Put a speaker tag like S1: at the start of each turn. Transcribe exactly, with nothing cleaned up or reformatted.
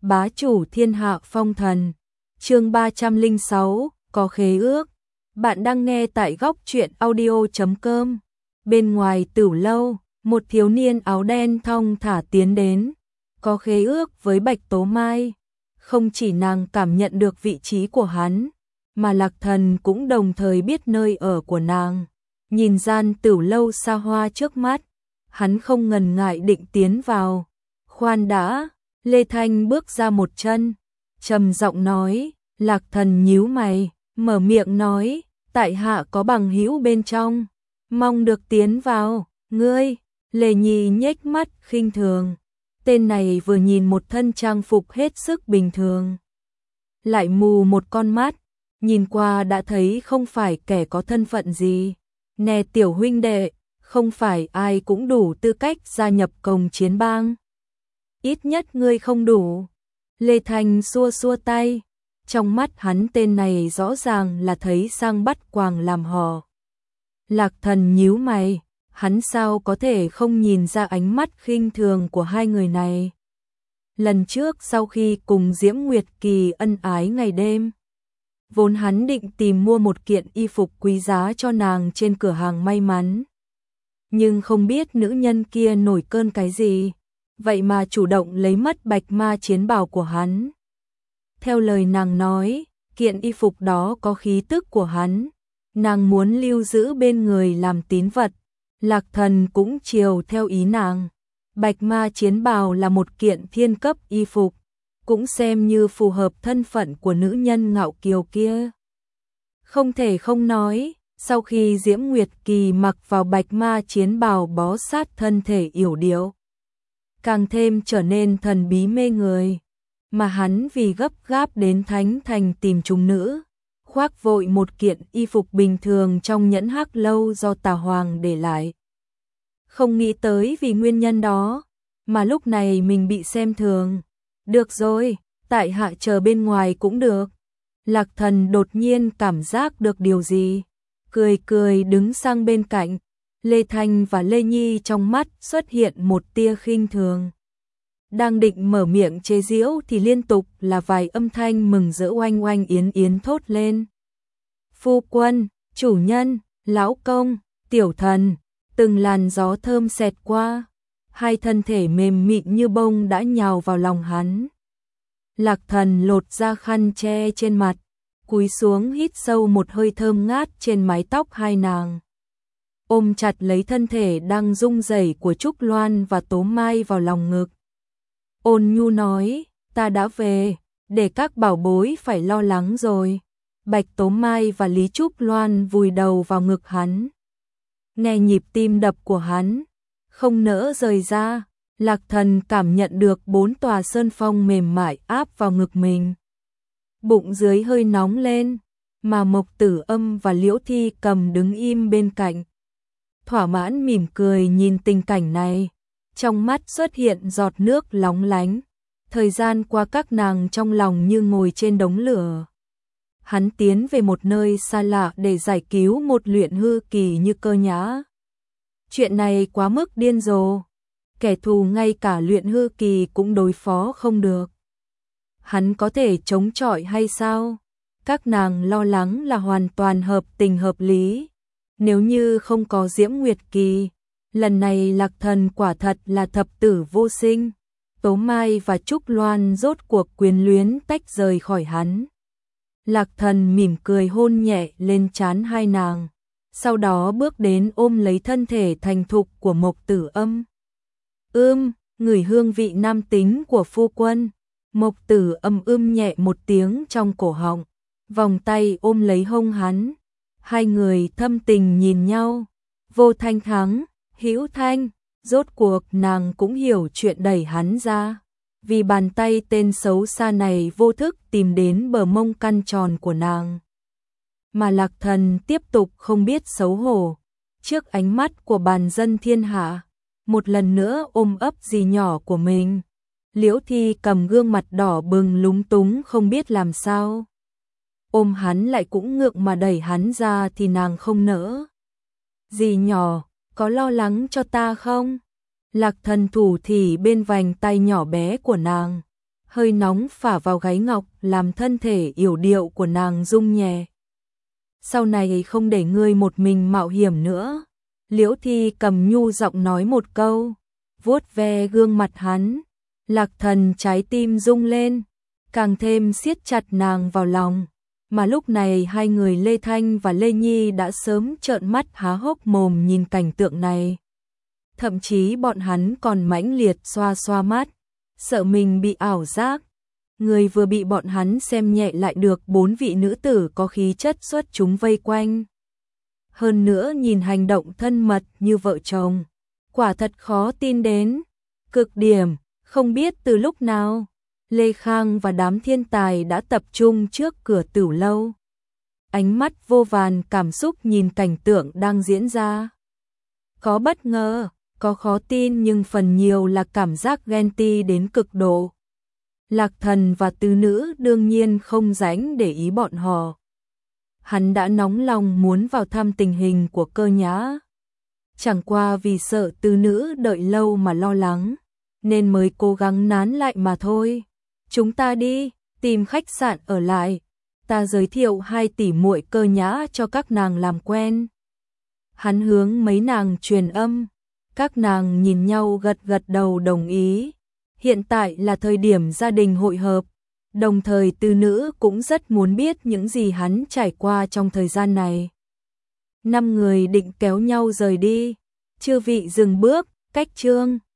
S1: bá chủ thiên hạ phong thần. Chương ba trăm lẻ sáu, có khế ước. Bạn đang nghe tại góc truyện audio chấm com. Bên ngoài Tửu lâu, một thiếu niên áo đen thong thả tiến đến, có khế ước với Bạch Tố Mai. Không chỉ nàng cảm nhận được vị trí của hắn, mà Lạc Thần cũng đồng thời biết nơi ở của nàng. Nhìn gian Tửu lâu xa hoa trước mắt, hắn không ngần ngại định tiến vào. Khoan đã, Lê Thanh bước ra một chân, trầm giọng nói. Lạc Thần nhíu mày, mở miệng nói, tại hạ có bằng hữu bên trong, mong được tiến vào. Ngươi? Lê Nhi nhếch mắt khinh thường. Tên này vừa nhìn một thân trang phục hết sức bình thường, lại mù một con mắt, nhìn qua đã thấy không phải kẻ có thân phận gì. Nè tiểu huynh đệ, không phải ai cũng đủ tư cách gia nhập Cồng Chiến Bang. Ít nhất ngươi không đủ. Lê Thanh xua xua tay. Trong mắt hắn tên này rõ ràng là thấy sang bắt quàng làm hò. Lạc Thần nhíu mày, hắn sao có thể không nhìn ra ánh mắt khinh thường của hai người này. Lần trước sau khi cùng Diễm Nguyệt Kỳ ân ái ngày đêm, vốn hắn định tìm mua một kiện y phục quý giá cho nàng trên cửa hàng may mắn. Nhưng không biết nữ nhân kia nổi cơn cái gì, vậy mà chủ động lấy mất bạch ma chiến bào của hắn. Theo lời nàng nói, kiện y phục đó có khí tức của hắn, nàng muốn lưu giữ bên người làm tín vật. Lạc Thần cũng chiều theo ý nàng. Bạch ma chiến bào là một kiện thiên cấp y phục, cũng xem như phù hợp thân phận của nữ nhân ngạo kiều kia. Không thể không nói, sau khi Diễm Nguyệt Kỳ mặc vào bạch ma chiến bào bó sát thân thể yểu điệu, càng thêm trở nên thần bí mê người. Mà hắn vì gấp gáp đến Thánh Thành tìm chúng nữ, khoác vội một kiện y phục bình thường trong nhẫn hắc lâu do Tà Hoàng để lại. Không nghĩ tới vì nguyên nhân đó, mà lúc này mình bị xem thường. Được rồi, tại hạ chờ bên ngoài cũng được. Lạc Thần đột nhiên cảm giác được điều gì, cười cười đứng sang bên cạnh. Lê Thanh và Lê Nhi trong mắt xuất hiện một tia khinh thường. Đang định mở miệng chế giễu thì liên tục là vài âm thanh mừng rỡ oanh oanh yến yến thốt lên. Phu quân, chủ nhân, lão công, tiểu thần. Từng làn gió thơm xẹt qua, hai thân thể mềm mịn như bông đã nhào vào lòng hắn. Lạc Thần lột ra khăn che trên mặt, cúi xuống hít sâu một hơi thơm ngát trên mái tóc hai nàng. Ôm chặt lấy thân thể đang rung rẩy của Trúc Loan và Tố Mai vào lòng ngực. Ôn nhu nói, ta đã về, để các bảo bối phải lo lắng rồi. Bạch Tố Mai và Lý Trúc Loan vùi đầu vào ngực hắn. Nghe nhịp tim đập của hắn, không nỡ rời ra. Lạc Thần cảm nhận được bốn tòa sơn phong mềm mại áp vào ngực mình. Bụng dưới hơi nóng lên, mà Mộc Tử Âm và Liễu Thi Cầm đứng im bên cạnh. Thỏa mãn mỉm cười nhìn tình cảnh này, trong mắt xuất hiện giọt nước lóng lánh. Thời gian qua các nàng trong lòng như ngồi trên đống lửa. Hắn tiến về một nơi xa lạ để giải cứu một luyện hư kỳ như Cơ Nhã. Chuyện này quá mức điên rồ, kẻ thù ngay cả luyện hư kỳ cũng đối phó không được. Hắn có thể chống chọi hay sao? Các nàng lo lắng là hoàn toàn hợp tình hợp lý. Nếu như không có Diễm Nguyệt Kỳ, lần này Lạc Thần quả thật là thập tử vô sinh. Tố Mai và Trúc Loan rốt cuộc quyến luyến tách rời khỏi hắn. Lạc Thần mỉm cười hôn nhẹ lên trán hai nàng, sau đó bước đến ôm lấy thân thể thành thục của Mộc Tử Âm. Ưm, ngửi hương vị nam tính của phu quân. Mộc Tử Âm ưm nhẹ một tiếng trong cổ họng, vòng tay ôm lấy hông hắn. Hai người thâm tình nhìn nhau. Vô Thanh thắng, Hữu Thanh, rốt cuộc nàng cũng hiểu chuyện đẩy hắn ra. Vì bàn tay tên xấu xa này vô thức tìm đến bờ mông căn tròn của nàng. Mà Lạc Thần tiếp tục không biết xấu hổ. Trước ánh mắt của bàn dân thiên hạ, một lần nữa ôm ấp dì nhỏ của mình. Liễu Thi cầm gương mặt đỏ bừng lúng túng không biết làm sao. Ôm hắn lại cũng ngượng mà đẩy hắn ra thì nàng không nỡ. Dì nhỏ, có lo lắng cho ta không? Lạc Thần thủ thỉ bên vành tay nhỏ bé của nàng. hơi nóng phả vào gáy ngọc làm thân thể yểu điệu của nàng rung nhẹ. Sau này không để ngươi một mình mạo hiểm nữa. Liễu Thi cầm nhu giọng nói một câu, vuốt ve gương mặt hắn. Lạc Thần trái tim rung lên, càng thêm siết chặt nàng vào lòng. Mà lúc này hai người Lê Thanh và Lê Nhi đã sớm trợn mắt há hốc mồm nhìn cảnh tượng này. Thậm chí bọn hắn còn mãnh liệt xoa xoa mắt, sợ mình bị ảo giác. Người vừa bị bọn hắn xem nhẹ lại được bốn vị nữ tử có khí chất xuất chúng vây quanh. Hơn nữa nhìn hành động thân mật như vợ chồng, quả thật khó tin đến cực điểm. Không biết từ lúc nào, Lê Khang và đám thiên tài đã tập trung trước cửa Tửu lâu. Ánh mắt vô vàn cảm xúc nhìn cảnh tượng đang diễn ra. Có bất ngờ, có khó tin nhưng phần nhiều là cảm giác ghen tị đến cực độ. Lạc Thần và tứ nữ đương nhiên không rảnh để ý bọn họ. Hắn đã nóng lòng muốn vào thăm tình hình của Cơ Nhã. Chẳng qua vì sợ tứ nữ đợi lâu mà lo lắng, nên mới cố gắng nán lại mà thôi. Chúng ta đi, tìm khách sạn ở lại. Ta giới thiệu hai tỷ muội Cơ Nhã cho các nàng làm quen. Hắn hướng mấy nàng truyền âm. Các nàng nhìn nhau gật gật đầu đồng ý. Hiện tại là thời điểm gia đình hội hợp. Đồng thời tứ nữ cũng rất muốn biết những gì hắn trải qua trong thời gian này. Năm người định kéo nhau rời đi. Chư vị dừng bước, cách chương.